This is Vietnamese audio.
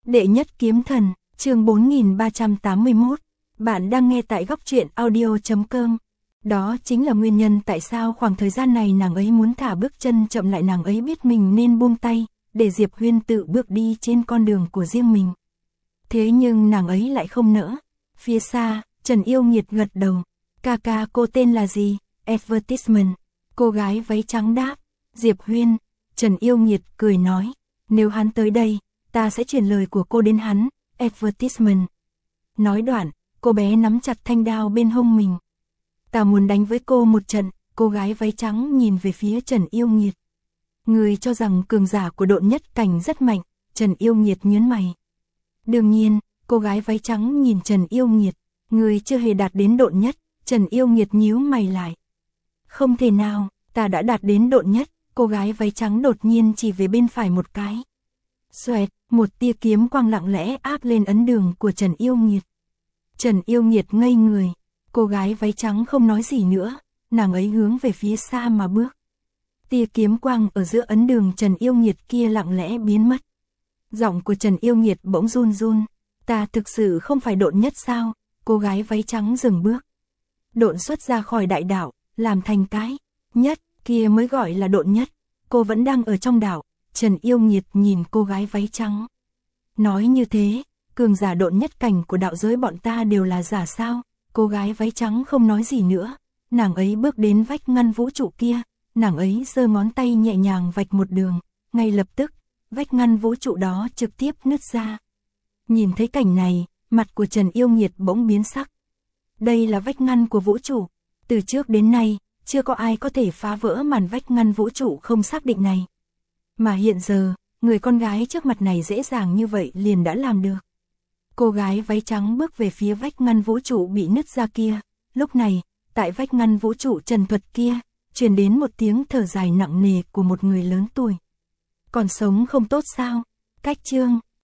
Đệ nhất kiếm thần, chương 4381. Bạn đang nghe tại góc truyện audio.com. Đó chính là nguyên nhân tại sao khoảng thời gian này nàng ấy muốn thả bước chân chậm lại, nàng ấy biết mình nên buông tay, để Diệp Huyên tự bước đi trên con đường của riêng mình. Thế nhưng nàng ấy lại không nỡ. Phía xa, Trần Yêu Nghiệt gật đầu. Ca, cô tên là gì? Advertisement. Cô gái váy trắng đáp. Diệp Huyên. Trần Yêu Nghiệt cười nói. Nếu hắn tới đây, ta sẽ truyền lời của cô đến hắn. Advertisement. Nói đoạn, cô bé nắm chặt thanh đao bên hông mình. Ta muốn đánh với cô một trận. Cô gái váy trắng nhìn về phía Trần Yêu Nghiệt. Người cho rằng cường giả của độn nhất cảnh rất mạnh. Trần Yêu Nghiệt nhớn mày. Đương nhiên, cô gái váy trắng nhìn Trần Yêu Nghiệt. Người chưa hề đạt đến độn nhất. Trần Yêu Nghiệt nhíu mày lại. Không thể nào, ta đã đạt đến độn nhất. Cô gái váy trắng đột nhiên chỉ về bên phải một cái. Xoẹt, một tia kiếm quang lặng lẽ áp lên ấn đường của Trần Yêu Nghiệt. Trần Yêu Nghiệt ngây người. Cô gái váy trắng không nói gì nữa. Nàng ấy hướng về phía xa mà bước. Tia kiếm quang ở giữa ấn đường Trần Yêu Nghiệt kia lặng lẽ biến mất. Giọng của Trần Yêu Nghiệt bỗng run run. Ta thực sự không phải độn nhất sao? Cô gái váy trắng dừng bước. Độn xuất ra khỏi đại đạo, làm thành cái nhất, kia mới gọi là độn nhất. Cô vẫn đang ở trong đạo. Trần Yêu Nghiệt nhìn cô gái váy trắng. Nói như thế, cường giả độn nhất cảnh của đạo giới bọn ta đều là giả sao? Cô gái váy trắng không nói gì nữa. Nàng ấy bước đến vách ngăn vũ trụ kia. Nàng ấy giơ ngón tay nhẹ nhàng vạch một đường. Ngay lập tức, vách ngăn vũ trụ đó trực tiếp nứt ra. Nhìn thấy cảnh này, mặt của Trần Yêu Nghiệt bỗng biến sắc. Đây là vách ngăn của vũ trụ. Từ trước đến nay, chưa có ai có thể phá vỡ màn vách ngăn vũ trụ không xác định này. Mà hiện giờ, người con gái trước mặt này dễ dàng như vậy liền đã làm được. Cô gái váy trắng bước về phía vách ngăn vũ trụ bị nứt ra kia. Lúc này, tại vách ngăn vũ trụ trần thuật kia, truyền đến một tiếng thở dài nặng nề của một người lớn tuổi. Còn sống không tốt sao? Cách chương